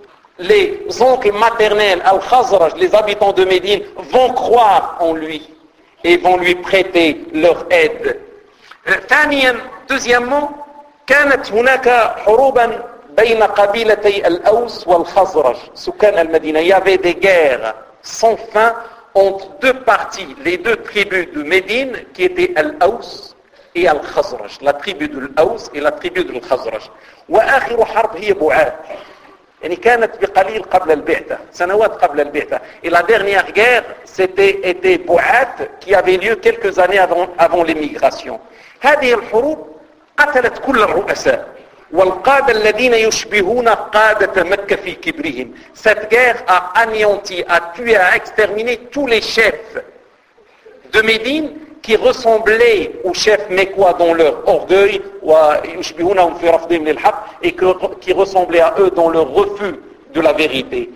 Speaker 1: Les oncles maternels, Al-Khazraj, les habitants de Médine, vont croire en lui et vont lui prêter leur aide. ثانيا, deuxièmement, كانت هناك حروبا بين قبيلتي الأوس والخزرج سكان المدينة. Il y avait des guerres sans fin entre deux parties, les deux tribus de Médine qui étaient Al-Aws et Al-Khazraj, la tribu de l'Aws et la tribu de l'Khazraj. وآخر حرب هي بوعات, يعني كانت بقليل قبل البعثة, سنوات قبل البعثة. Et la dernière guerre, c'était était Bou'at, qui avait lieu quelques années avant, avant l'émigration. هذه الحروب قتلت كل الرؤساء والقادة الذين يشبهون قادة مكة في كبرهم. Cette guerre a anéanti, a tué, a exterminé tous les chefs de Médine qui ressemblaient aux chefs mécois dans leur orgueil, et qui ressemblaient à eux dans leur refus de la vérité.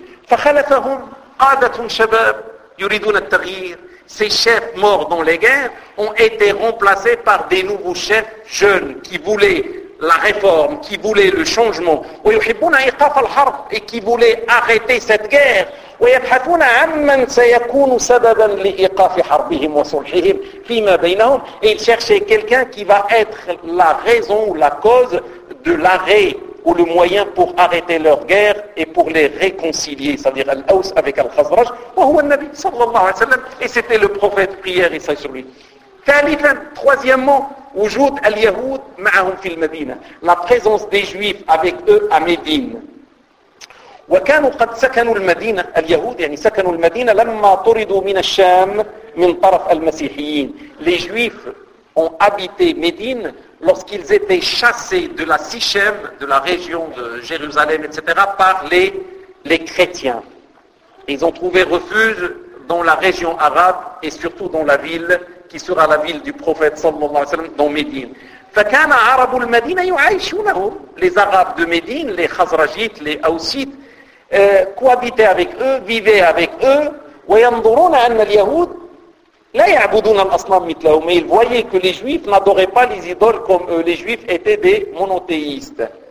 Speaker 1: Ces chefs morts dans les guerres ont été remplacés par des nouveaux chefs jeunes qui voulaient la réforme, qui voulaient le changement, et qui voulaient arrêter cette guerre. ويبحثون عمن سيكون سببا لإيقاف حربهم وصلحهم فيما بينهم. Et ils cherchaient quelqu'un qui va être la raison ou la cause de l'arrêt ou le moyen pour arrêter leur guerre et pour les réconcilier, c'est-à-dire Al-Aws avec Al-Khazraj. وهو النبي صلى الله عليه وسلم, et c'était le prophète, prière et salut sur lui. ثالثا, troisièmement, وجود اليهود معهم في المدينة, la présence des Juifs avec eux à Médine. وكانوا قد سكنوا المدينة, اليهود يعني سكنوا المدينة لما طردوا من الشام من طرف المسيحيين. Les Juifs ont habité Médine lorsqu'ils étaient chassés de la Sichem, de la région de Jérusalem, et cetera, par les, les chrétiens. Ils ont trouvé refuge dans la région arabe et surtout dans la ville qui sera la ville du prophète sallallahu alayhi wa sallam, dans Médine. فكان عرب المدينة يعيشونهم. Les Arabes de Médine, les Khazrajites, les Aussites, Euh, cohabitaient avec eux, vivaient avec eux, وينظرون أن اليهود لا يعبدون الأصنام مثلهم. Mais ils voyaient que les Juifs n'adoraient pas les idoles comme eux. Les Juifs étaient des monothéistes.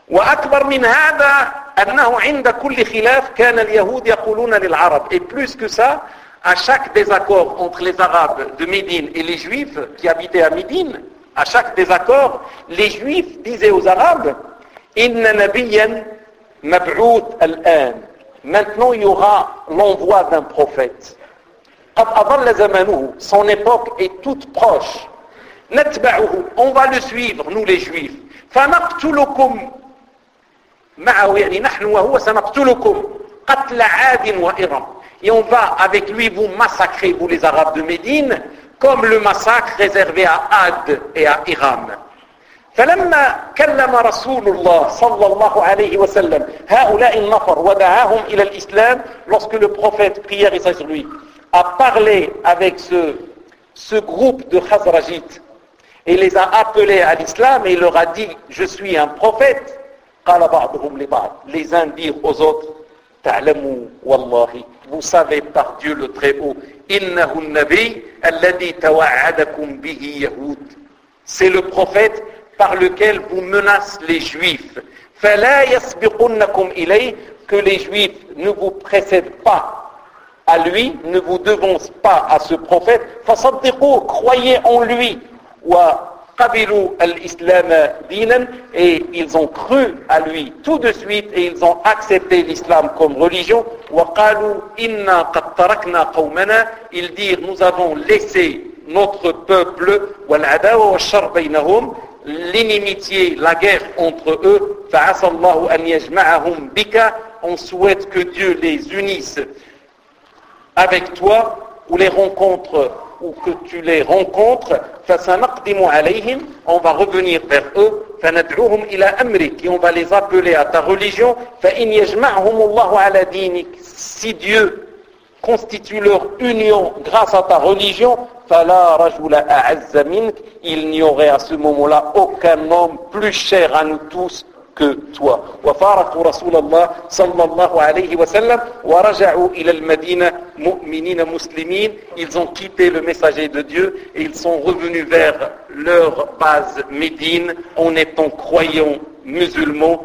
Speaker 1: وأكبر من هذا أنه عند كل خلاف كان اليهود يقولون للعرب. Et plus que ça, à chaque désaccord entre les Arabes de Médine et les Juifs qui habitaient à Médine, à chaque désaccord, les Juifs disaient aux Arabes Inna nabiyyan mab'outh al-an. Maintenant, il y aura l'envoi d'un prophète. Qad adalla zamanuhu. Son époque est toute proche. Natba'uhu. On va le suivre, nous les Juifs. Fanaqtulukum ma'ahu. Yani nahnu wa huwa sanaqtulukum qatla 'ad wa iram. Et on va avec lui vous massacrer, vous les Arabes de Médine, comme le massacre réservé à Ad et à Iram. فلما كلم رسول الله صلى الله عليه وسلم هؤلاء النفر ودعاهم إلى الإسلام, lorsque le prophète, prière et salut sur lui, a parlé avec ce, ce groupe de Khazrajites et les a appelés à l'islam et il leur a dit je suis un prophète, قال بعضهم لبعض, les uns dirent aux autres تعلموا والله, vous savez par Dieu le Très-Haut, إنه النبي الذي توعدكم به يهود, c'est le prophète par lequel vous menacent les Juifs. فلا يسبقنكم إليه, que les Juifs ne vous précèdent pas à lui, ne vous devancent pas à ce prophète. فصدقوا, croyez en lui. وقبلوا الإسلام دينا, et ils ont cru à lui tout de suite et ils ont accepté l'islam comme religion. وقالوا إنا قد تركنا قومنا, ils dirent nous avons laissé notre peuple. والعداوة والشر بينهم, l'inimitié, la guerre entre eux. فعسى الله أن يجمعهم بك, on souhaite que Dieu les unisse avec toi ou les rencontre ou que tu les rencontres. فسنقدم عليهم, on va revenir vers eux. فندعوهم إلى أمرك, et on va les appeler à ta religion. فإن يجمعهم الله على دينك, si Dieu constitue leur union grâce à ta religion, فلا رجل أعز منك, il n'y aurait à ce moment-là aucun homme plus cher à nous tous que toi. وفارقوا رسول الله صلى الله عليه وسلم ورجعوا إلى المدينة مؤمنين مسلمين, ils ont quitté le messager de Dieu et ils sont revenus vers leur base Médine en étant croyants musulmans.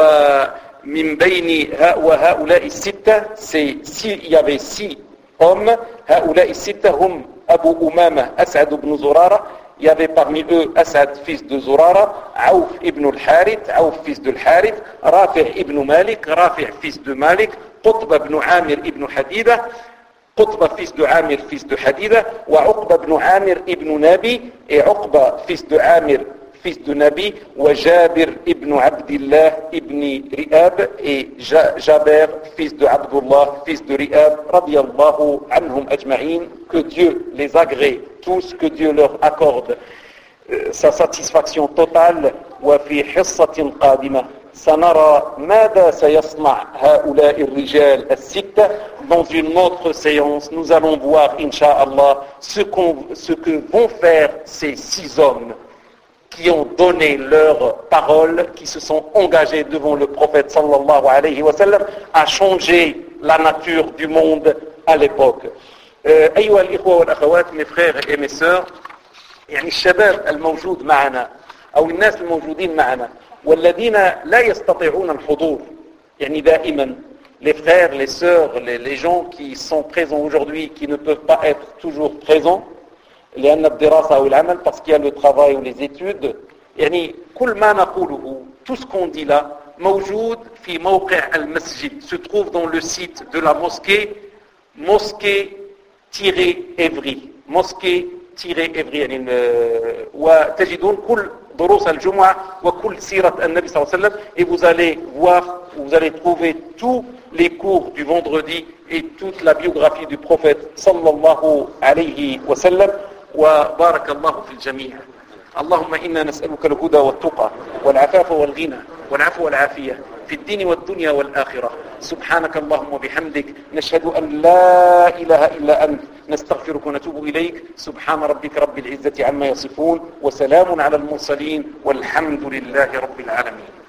Speaker 1: ومن بين هؤلاء الستة, c'est si il y avait six hommes, هؤلاء الستة هم Abu Umama As'ad ibn Zurara, il y avait parmi eux As'ad fils de Zurara, Aouf ibn al-Harith, Aouf fils de al-Harith, Rafi' ibn Malik, Rafi' fils de Malik, Qutba ibn Amir ibn Hadida, Qutba fils de Amir fils de Hadida, wa Uqba ibn Amir ibn Nabi, et Uqba fils de Amir fils de Nabi, wa Jabir ibn Abdillah ibn Ri'ab, et Jaber fils de Abdullah fils de Ri'ab, radiyallahu anhum ajma'in, que Dieu les agrée tous, que Dieu leur accorde euh, sa satisfaction totale. Wa fi hissatin qadima sanara mada sayasma' ha'ula'i ar-rijal as-sitta, dans une autre séance nous allons voir incha'Allah ce, qu'on, ce que vont faire ces six hommes qui ont donné leur parole, qui se sont engagés devant le prophète sallallahu alayhi wa sallam à changer la nature du monde à l'époque. أيها الإخوة والأخوات, mes frères et mes sœurs, يعني الشباب الموجود معنا أو الناس الموجودين معنا والذين لا يستطيعون الحضور, يعني دائما les frères, les sœurs, les, les gens qui sont présents aujourd'hui, qui ne peuvent pas être toujours présents, لأن الدراسة أو العمل, parce qu'il y a le travail ou les études. يعني كل ما نقوله, tout ce qu'on dit là, موجود في موقع المسجد, se trouve dans le site de la mosquée, mosquée-evry, mosquée-evry, يعني وتجدون كل دروس الجمعة وكل سيرة النبي صلى الله عليه وسلم, et vous allez voir, vous allez trouver tous les cours du vendredi et toute la biographie du prophète sallallahu alayhi wa sallam. وبارك الله في الجميع. اللهم إنا نسألك الهدى والتقى والعفاف والغنى والعفو والعافية في الدين والدنيا والآخرة. سبحانك اللهم وبحمدك, نشهد أن لا إله إلا أنت, نستغفرك ونتوب إليك. سبحان ربك رب العزة عما يصفون, وسلام على المرسلين, والحمد لله رب العالمين.